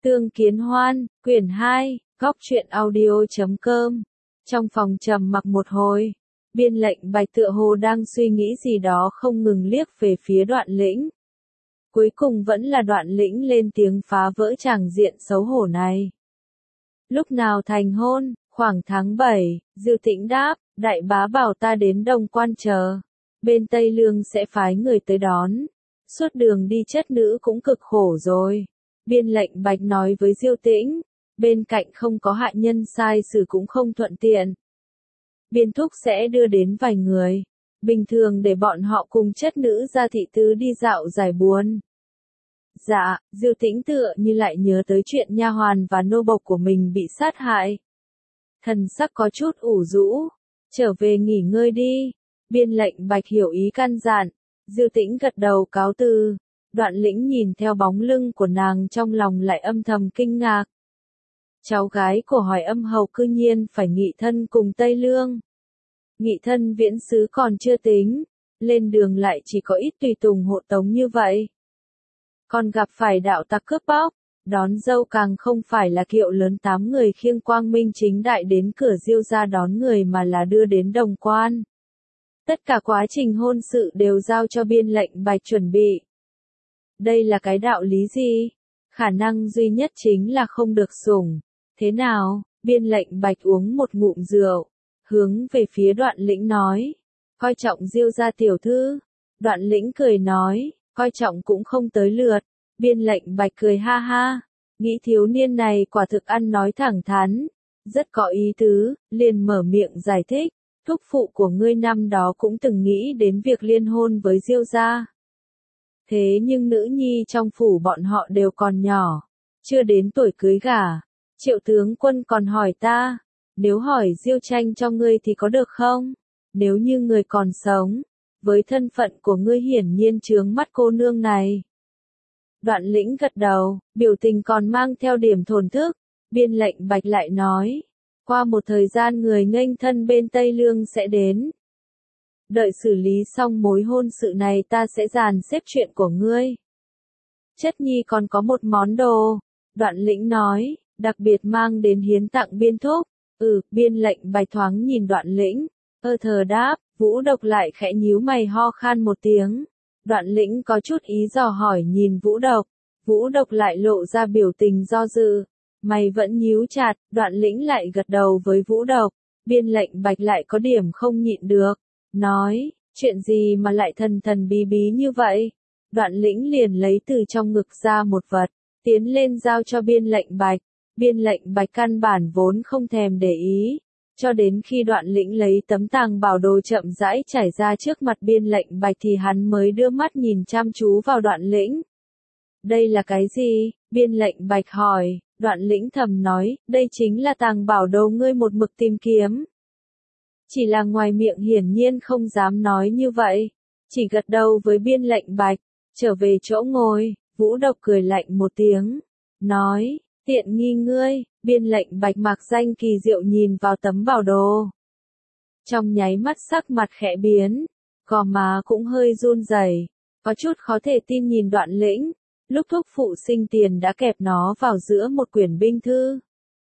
Tương Kiến Hoan, quyển 2, góc truyện audio.com. Trong phòng trầm mặc một hồi, Biên Lệnh Bạch tựa hồ đang suy nghĩ gì đó không ngừng liếc về phía Đoạn Lĩnh. Cuối cùng vẫn là Đoạn Lĩnh lên tiếng phá vỡ tràng diện xấu hổ này. Lúc nào thành hôn? Khoảng tháng 7, Diêu Tĩnh đáp, đại bá bảo ta đến Đông Quan chờ. Bên Tây Lương sẽ phái người tới đón. Suốt đường đi chất nữ cũng cực khổ rồi. Biên Lệnh Bạch nói với Diêu Tĩnh, bên cạnh không có hạ nhân sai xử cũng không thuận tiện. Biên thúc sẽ đưa đến vài người, bình thường để bọn họ cùng chất nữ ra thị tứ đi dạo giải buồn. Dạ, Diêu Tĩnh tựa như lại nhớ tới chuyện nha hoàn và nô bộc của mình bị sát hại. Thần sắc có chút ủ rũ, trở về nghỉ ngơi đi. Biên Lệnh Bạch hiểu ý căn dặn, Diêu Tĩnh gật đầu cáo từ. Đoạn Lĩnh nhìn theo bóng lưng của nàng trong lòng lại âm thầm kinh ngạc. Cháu gái của Hoài Âm Hầu cư nhiên phải nghị thân cùng Tây Lương. Nghị thân viễn xứ còn chưa tính, lên đường lại chỉ có ít tùy tùng hộ tống như vậy. Còn gặp phải đạo tặc cướp bóc, đón dâu càng không phải là kiệu lớn 8 người khiêng quang minh chính đại đến cửa Diêu gia đón người mà là đưa đến Đồng Quan. Tất cả quá trình hôn sự đều giao cho Biên Lệnh Bạch chuẩn bị. Đây là cái đạo lý gì? Khả năng duy nhất chính là không được sủng. Thế nào? Biên Lệnh Bạch uống một ngụm rượu, hướng về phía Đoạn Lĩnh nói. Coi trọng Diêu gia tiểu thư. Đoạn Lĩnh cười nói, coi trọng cũng không tới lượt. Biên Lệnh Bạch cười ha ha. Nghĩ thiếu niên này quả thực ăn nói thẳng thắn. Rất có ý tứ, liền mở miệng giải thích. Thúc phụ của ngươi năm đó cũng từng nghĩ đến việc liên hôn với Diêu gia. Thế nhưng nữ nhi trong phủ bọn họ đều còn nhỏ, chưa đến tuổi cưới gả. Triệu tướng quân còn hỏi ta, nếu hỏi Diêu Tranh cho ngươi thì có được không? Nếu như người còn sống, với thân phận của ngươi hiển nhiên chướng mắt cô nương này. Đoạn Lĩnh gật đầu, biểu tình còn mang theo điểm thổn thức. Biên Lệnh Bạch lại nói, qua một thời gian người nghênh thân bên Tây Lương sẽ đến. Đợi xử lý xong mối hôn sự này ta sẽ dàn xếp chuyện của ngươi. Chất nhi còn có một món đồ, Đoạn Lĩnh nói, đặc biệt mang đến hiến tặng Biên thúc. Biên Lệnh Bạch thoáng nhìn Đoạn Lĩnh, thờ đáp, Vũ Độc lại khẽ nhíu mày ho khan một tiếng. Đoạn Lĩnh có chút ý dò hỏi nhìn Vũ Độc, Vũ Độc lại lộ ra biểu tình do dự. Mày vẫn nhíu chặt, Đoạn Lĩnh lại gật đầu với Vũ Độc. Biên Lệnh Bạch lại có điểm không nhịn được, nói, chuyện gì mà lại thần thần bí bí như vậy? Đoạn Lĩnh liền lấy từ trong ngực ra một vật, tiến lên giao cho Biên Lệnh Bạch. Biên Lệnh Bạch căn bản vốn không thèm để ý, cho đến khi Đoạn Lĩnh lấy tấm tàng bảo đồ chậm rãi trải ra trước mặt Biên Lệnh Bạch thì hắn mới đưa mắt nhìn chăm chú vào Đoạn Lĩnh. Đây là cái gì? Biên Lệnh Bạch hỏi. Đoạn Lĩnh thầm nói, đây chính là tàng bảo đồ ngươi một mực tìm kiếm. Chỉ là ngoài miệng hiển nhiên không dám nói như vậy, chỉ gật đầu với Biên Lệnh Bạch, trở về chỗ ngồi. Vũ Độc cười lạnh một tiếng, nói, tiện nghi ngươi. Biên Lệnh Bạch mặc danh kỳ diệu nhìn vào tấm bảo đồ. Trong nháy mắt sắc mặt khẽ biến, gò má cũng hơi run rẩy, có chút khó thể tin nhìn Đoạn Lĩnh. Lúc thúc phụ sinh tiền đã kẹp nó vào giữa một quyển binh thư.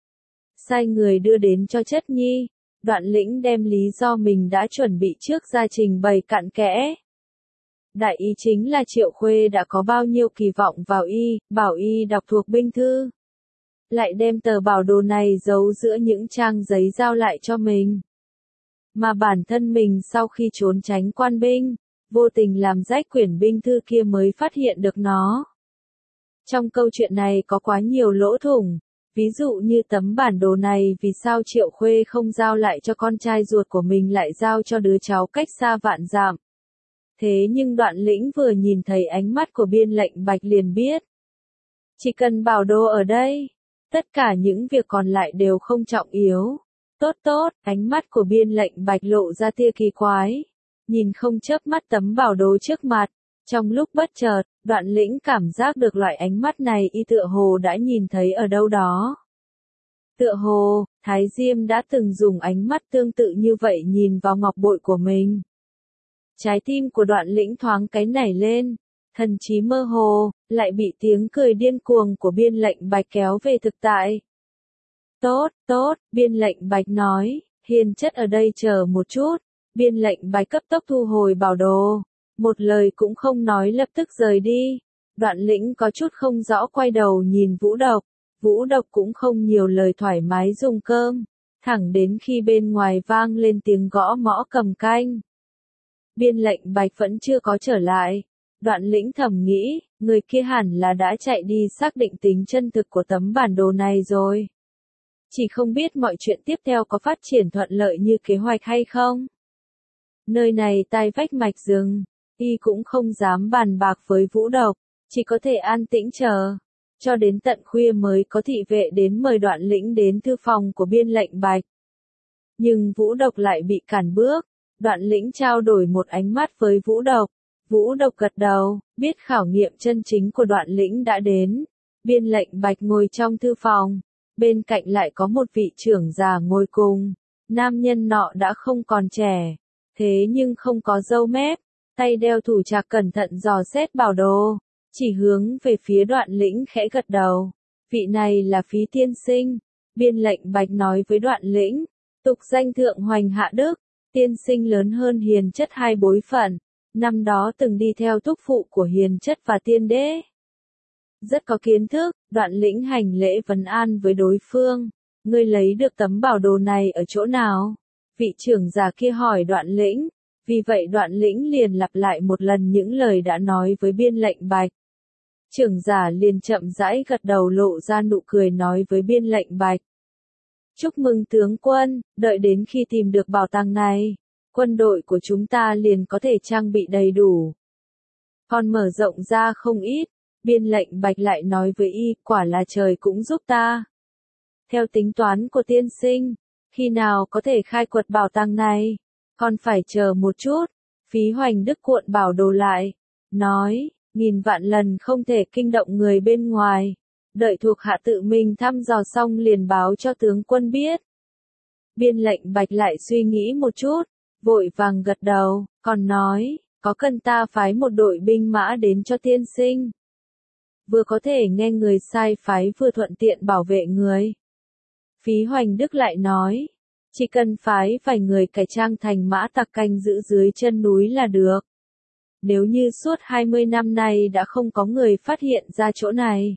Sai người đưa đến cho chất nhi. Đoạn Lĩnh đem lý do mình đã chuẩn bị trước ra trình bày cặn kẽ. Đại ý chính là Triệu Khuê đã có bao nhiêu kỳ vọng vào bảo y đọc thuộc binh thư. Lại đem tờ bảo đồ này giấu giữa những trang giấy giao lại cho mình. Mà bản thân mình sau khi trốn tránh quan binh, vô tình làm rách quyển binh thư kia mới phát hiện được nó. Trong câu chuyện này có quá nhiều lỗ thủng, ví dụ như tấm bản đồ này vì sao Triệu Khuê không giao lại cho con trai ruột của mình lại giao cho đứa cháu cách xa vạn dặm. Thế nhưng Đoạn Lĩnh vừa nhìn thấy ánh mắt của Biên Lệnh Bạch liền biết. Chỉ cần bảo đồ ở đây, tất cả những việc còn lại đều không trọng yếu. Tốt, ánh mắt của Biên Lệnh Bạch lộ ra tia kỳ quái, nhìn không chớp mắt tấm bảo đồ trước mặt. Trong lúc bất chợt, Đoạn Lĩnh cảm giác được loại ánh mắt này y tựa hồ đã nhìn thấy ở đâu đó. Tựa hồ, Thái Diêm đã từng dùng ánh mắt tương tự như vậy nhìn vào ngọc bội của mình. Trái tim của Đoạn Lĩnh thoáng cái nảy lên, thần trí mơ hồ, lại bị tiếng cười điên cuồng của biên lệnh bạch kéo về thực tại. Tốt, tốt, biên lệnh bạch nói, hiền chất ở đây chờ một chút, biên lệnh bạch cấp tốc thu hồi bảo đồ, một lời cũng không nói lập tức rời đi. Đoạn Lĩnh có chút không rõ quay đầu nhìn Vũ Độc cũng không nhiều lời thoải mái dùng cơm, thẳng đến khi bên ngoài vang lên tiếng gõ mõ cầm canh. Biên lệnh bạch vẫn chưa có trở lại. Đoạn Lĩnh thầm nghĩ, người kia hẳn là đã chạy đi xác định tính chân thực của tấm bản đồ này rồi. Chỉ không biết mọi chuyện tiếp theo có phát triển thuận lợi như kế hoạch hay không. Nơi này tai vách mạch rừng, y cũng không dám bàn bạc với Vũ Độc, chỉ có thể an tĩnh chờ. Cho đến tận khuya mới có thị vệ đến mời Đoạn Lĩnh đến thư phòng của biên lệnh bạch. Nhưng Vũ Độc lại bị cản bước. Đoạn Lĩnh trao đổi một ánh mắt với Vũ Độc. Vũ Độc gật đầu, biết khảo nghiệm chân chính của Đoạn Lĩnh đã đến. Biên lệnh bạch ngồi trong thư phòng. Bên cạnh lại có một vị trưởng già ngồi cùng. Nam nhân nọ đã không còn trẻ. Thế nhưng không có râu mép. Tay đeo thủ trạc cẩn thận dò xét bảo đồ. Chỉ hướng về phía Đoạn Lĩnh khẽ gật đầu. Vị này là Phí tiên sinh. Biên lệnh bạch nói với Đoạn Lĩnh. Tục danh thượng hoành hạ đức. Tiên sinh lớn hơn hiền chất 2 bối phận. Năm đó từng đi theo thúc phụ của hiền chất và tiên đế. Rất có kiến thức. Đoạn Lĩnh hành lễ vấn an với đối phương. Ngươi lấy được tấm bảo đồ này ở chỗ nào? Vị trưởng già kia hỏi Đoạn Lĩnh. Vì vậy Đoạn Lĩnh liền lặp lại một lần những lời đã nói với biên lệnh bạch. Trưởng giả liền chậm rãi gật đầu lộ ra nụ cười nói với biên lệnh bạch. Chúc mừng tướng quân, đợi đến khi tìm được bảo tàng này, quân đội của chúng ta liền có thể trang bị đầy đủ. Còn mở rộng ra không ít, biên lệnh bạch lại nói với y, quả là trời cũng giúp ta. Theo tính toán của tiên sinh, khi nào có thể khai quật bảo tàng này, còn phải chờ một chút. Phí Hoành Đức cuộn bảo đồ lại, nói, 1000 vạn lần không thể kinh động người bên ngoài. Đợi thuộc hạ tự mình thăm dò xong liền báo cho tướng quân biết. Biên lệnh bạch lại suy nghĩ một chút, vội vàng gật đầu, còn nói, có cần ta phái một đội binh mã đến cho tiên sinh. Vừa có thể nghe người sai phái vừa thuận tiện bảo vệ người. Phí Hoành Đức lại nói, chỉ cần phái vài người cải trang thành mã tặc canh giữ dưới chân núi là được. Nếu như suốt 20 năm nay đã không có người phát hiện ra chỗ này.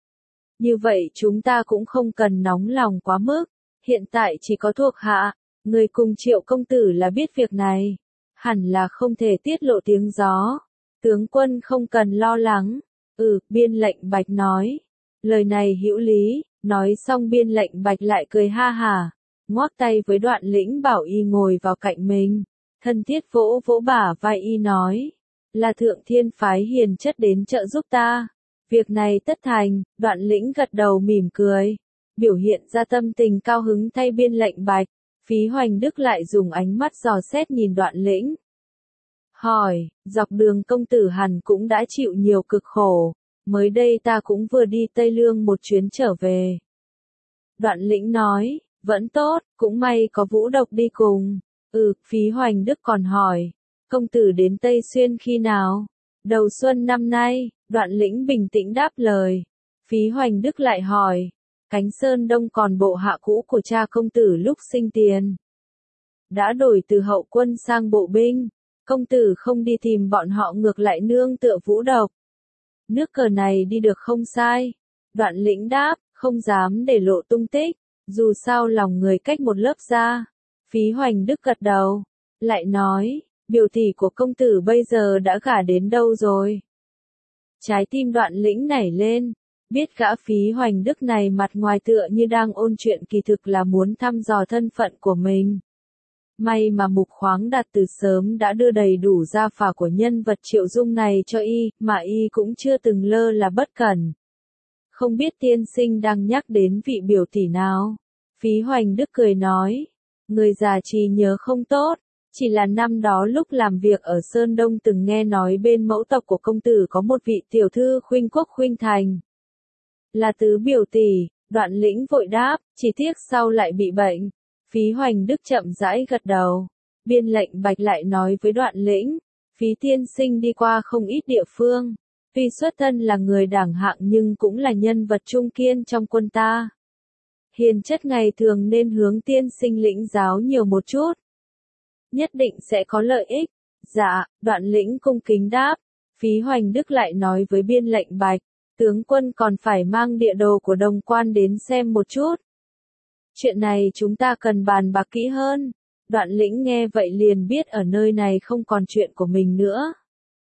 Như vậy chúng ta cũng không cần nóng lòng quá mức. Hiện tại chỉ có thuộc hạ, người cùng Triệu công tử là biết việc này. Hẳn là không thể tiết lộ tiếng gió. Tướng quân không cần lo lắng. Biên lệnh bạch nói. Lời này hữu lý, nói xong biên lệnh bạch lại cười ha hả. Ngoắc tay với Đoạn Lĩnh bảo y ngồi vào cạnh mình. Thân thiết vỗ vỗ bả vai y nói. Là thượng thiên phái hiền chất đến trợ giúp ta. Việc này tất thành. Đoạn Lĩnh gật đầu mỉm cười. Biểu hiện ra tâm tình cao hứng thay biên lệnh bạch. Phí Hoành Đức lại dùng ánh mắt dò xét nhìn Đoạn Lĩnh. Hỏi, dọc đường công tử hẳn cũng đã chịu nhiều cực khổ. Mới đây ta cũng vừa đi Tây Lương một chuyến trở về. Đoạn Lĩnh nói, vẫn tốt, cũng may có Vũ Độc đi cùng. Phí Hoành Đức còn hỏi, công tử đến Tây Xuyên khi nào? Đầu xuân năm nay. Đoạn Lĩnh bình tĩnh đáp lời. Phí Hoành Đức lại hỏi, Cánh Sơn Đông còn bộ hạ cũ của cha công tử lúc sinh tiền. Đã đổi từ hậu quân sang bộ binh, công tử không đi tìm bọn họ ngược lại nương tựa Vũ Độc. Nước cờ này đi được không sai. Đoạn Lĩnh đáp, không dám để lộ tung tích, dù sao lòng người cách một lớp ra. Phí Hoành Đức gật đầu, lại nói, biểu tỷ của công tử bây giờ đã gả đến đâu rồi? Trái tim Đoạn Lĩnh nảy lên, biết gã Phí Hoành Đức này mặt ngoài tựa như đang ôn chuyện kỳ thực là muốn thăm dò thân phận của mình. May mà Mục Khoáng Đạt từ sớm đã đưa đầy đủ gia phả của nhân vật Triệu Dung này cho y, mà y cũng chưa từng lơ là bất cẩn. Không biết tiên sinh đang nhắc đến vị biểu tỷ nào? Phí Hoành Đức cười nói, người già trí nhớ không tốt, chỉ là năm đó lúc làm việc ở Sơn Đông từng nghe nói bên mẫu tộc của công tử có một vị tiểu thư Khuynh Quốc Khuynh Thành. Là tứ biểu tỷ. Đoạn Lĩnh vội đáp, chỉ tiếc sau lại bị bệnh. Phí Hoành Đức chậm rãi gật đầu. Biên lệnh bạch lại nói với Đoạn Lĩnh, Phí tiên sinh đi qua không ít địa phương, Tuy xuất thân là người đẳng hạng nhưng cũng là nhân vật trung kiên trong quân ta. Hiền chất ngày thường nên hướng tiên sinh lĩnh giáo nhiều một chút. Nhất định sẽ có lợi ích. Dạ, Đoạn Lĩnh cung kính đáp. Phí Hoành Đức lại nói với Biên Lệnh Bạch, tướng quân còn phải mang địa đồ của Đồng Quan đến xem một chút. Chuyện này chúng ta cần bàn bạc kỹ hơn. Đoạn Lĩnh nghe vậy liền biết ở nơi này không còn chuyện của mình nữa.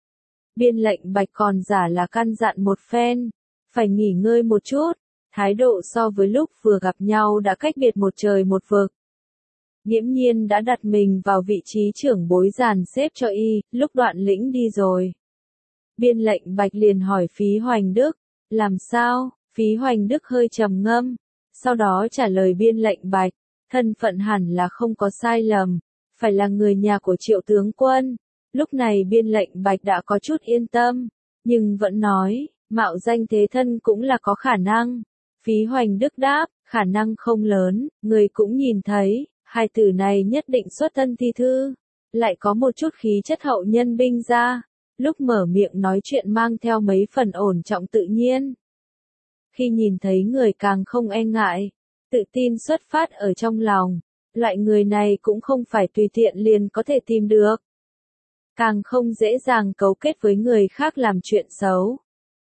Biên Lệnh Bạch còn giả là căn dặn một phen, phải nghỉ ngơi một chút, thái độ so với lúc vừa gặp nhau đã cách biệt một trời một vực. Nghiễm Nhiên đã đặt mình vào vị trí trưởng bối dàn xếp cho y, lúc Đoạn Lĩnh đi rồi. Biên Lệnh Bạch liền hỏi Phí Hoành Đức, làm sao? Phí Hoành Đức hơi trầm ngâm, sau đó trả lời Biên Lệnh Bạch, thân phận hẳn là không có sai lầm, phải là người nhà của Triệu tướng quân. Lúc này Biên Lệnh Bạch đã có chút yên tâm, nhưng vẫn nói, mạo danh thế thân cũng là có khả năng. Phí Hoành Đức đáp, khả năng không lớn, người cũng nhìn thấy, hai từ này nhất định xuất thân thi thư, lại có một chút khí chất hậu nhân binh ra, lúc mở miệng nói chuyện mang theo mấy phần ổn trọng tự nhiên. Khi nhìn thấy người càng không e ngại, tự tin xuất phát ở trong lòng, loại người này cũng không phải tùy tiện liền có thể tìm được. Càng không dễ dàng cấu kết với người khác làm chuyện xấu.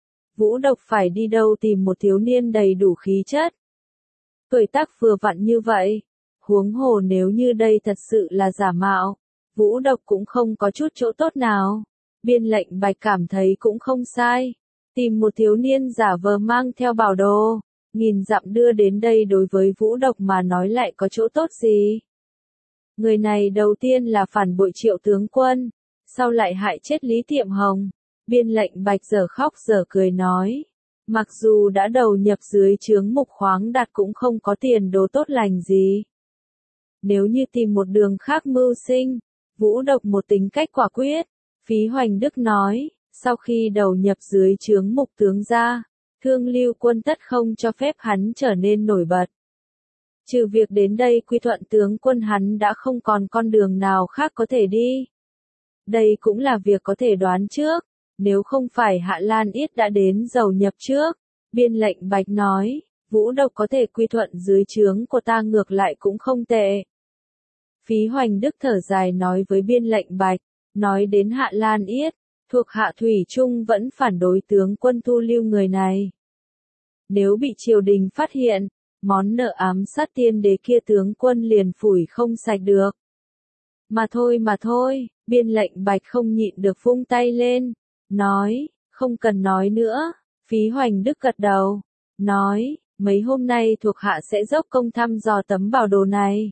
Vũ Độc phải đi đâu tìm một thiếu niên đầy đủ khí chất. Tuổi tác vừa vặn như vậy, huống hồ nếu như đây thật sự là giả mạo, Vũ Độc cũng không có chút chỗ tốt nào. Biên Lệnh Bạch cảm thấy cũng không sai. Tìm một thiếu niên giả vờ mang theo bảo đồ, nghìn dặm đưa đến đây đối với Vũ Độc mà nói lại có chỗ tốt gì. Người này đầu tiên là phản bội Triệu tướng quân, sau lại hại chết Lý Tiệm Hồng. Biên Lệnh Bạch giờ khóc giờ cười nói, mặc dù đã đầu nhập dưới trướng Mục Khoáng Đạt cũng không có tiền đồ tốt lành gì. Nếu như tìm một đường khác mưu sinh, Vũ Độc một tính cách quả quyết. Phí Hoành Đức nói, sau khi đầu nhập dưới trướng Mục tướng ra, Thương Lưu quân tất không cho phép hắn trở nên nổi bật. Trừ việc đến đây quy thuận tướng quân hắn đã không còn con đường nào khác có thể đi. Đây cũng là việc có thể đoán trước, nếu không phải Hạ Lan Yết đã đến dầu nhập trước. Biên Lệnh Bạch nói, Vũ Độc có thể quy thuận dưới trướng của ta ngược lại cũng không tệ. Phí Hoành Đức thở dài nói với Biên Lệnh Bạch, nói đến Hạ Lan Yết, thuộc hạ Thủy Trung vẫn phản đối tướng quân thu lưu người này. Nếu bị triều đình phát hiện, món nợ ám sát tiên đế kia tướng quân liền phủi không sạch được. Mà thôi, Biên Lệnh Bạch không nhịn được vung tay lên, nói, không cần nói nữa. Phí Hoành Đức gật đầu, nói, mấy hôm nay thuộc hạ sẽ dốc công thăm dò tấm bảo đồ này.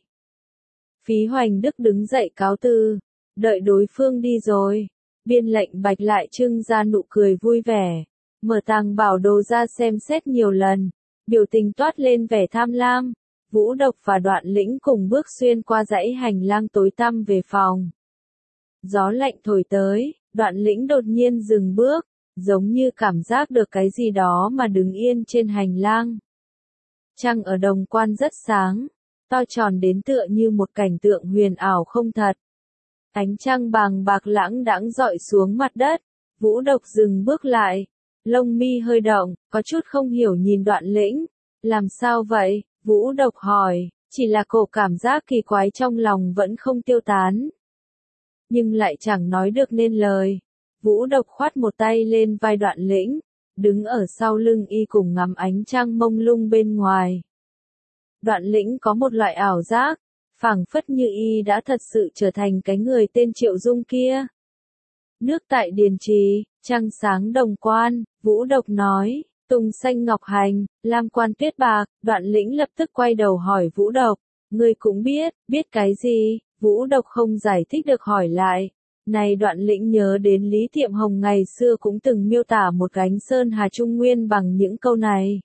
Phí Hoành Đức đứng dậy cáo từ, đợi đối phương đi rồi. Biên Lệnh Bạch lại trưng ra nụ cười vui vẻ, mở tàng bảo đồ ra xem xét nhiều lần, biểu tình toát lên vẻ tham lam. Vũ Độc và Đoạn Lĩnh cùng bước xuyên qua dãy hành lang tối tăm về phòng. Gió lạnh thổi tới, Đoạn Lĩnh đột nhiên dừng bước, giống như cảm giác được cái gì đó mà đứng yên trên hành lang. Trăng ở Đồng Quan rất sáng, to tròn đến tựa như một cảnh tượng huyền ảo không thật. Ánh trăng bàng bạc lãng đãng rọi xuống mặt đất. Vũ Độc dừng bước lại, lông mi hơi động, có chút không hiểu nhìn Đoạn Lĩnh. Làm sao vậy? Vũ Độc hỏi, chỉ là cổ cảm giác kỳ quái trong lòng vẫn không tiêu tán. Nhưng lại chẳng nói được nên lời. Vũ Độc khoát một tay lên vai Đoạn Lĩnh, đứng ở sau lưng y cùng ngắm ánh trăng mông lung bên ngoài. Đoạn Lĩnh có một loại ảo giác, phảng phất như y đã thật sự trở thành cái người tên Triệu Dung kia. Nước tại Điền Trì, trăng sáng Đồng Quan, Vũ Độc nói, tùng xanh ngọc hành, lam quan tuyết bạc. Đoạn Lĩnh lập tức quay đầu hỏi Vũ Độc, ngươi cũng biết cái gì? Vũ Độc không giải thích được hỏi lại. Này Đoạn Lĩnh nhớ đến Lý Tiệm Hồng ngày xưa cũng từng miêu tả một gánh sơn hà trung nguyên bằng những câu này.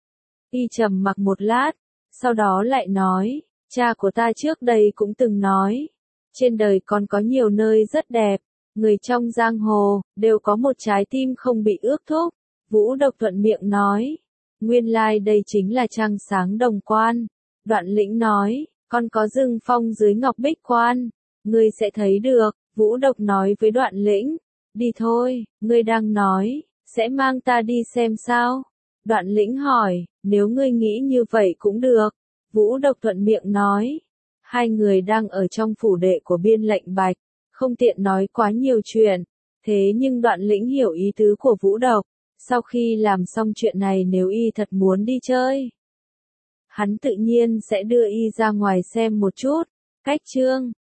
Y trầm mặc một lát, sau đó lại nói, cha của ta trước đây cũng từng nói, trên đời còn có nhiều nơi rất đẹp, người trong giang hồ, đều có một trái tim không bị ước thúc. Vũ Độc thuận miệng nói, nguyên lai đây chính là trăng sáng Đồng Quan. Đoạn Lĩnh nói, con có rừng phong dưới Ngọc Bích Quan, ngươi sẽ thấy được. Vũ Độc nói với Đoạn Lĩnh, đi thôi, ngươi đang nói, Sẽ mang ta đi xem sao? Đoạn Lĩnh hỏi, nếu ngươi nghĩ như vậy cũng được. Vũ Độc thuận miệng nói. Hai người đang ở trong phủ đệ của Biên Lệnh Bạch, không tiện nói quá nhiều chuyện. Thế nhưng Đoạn Lĩnh hiểu ý tứ của Vũ Độc. Sau khi làm xong chuyện này nếu y thật muốn đi chơi, hắn tự nhiên sẽ đưa y ra ngoài xem một chút. Cách chương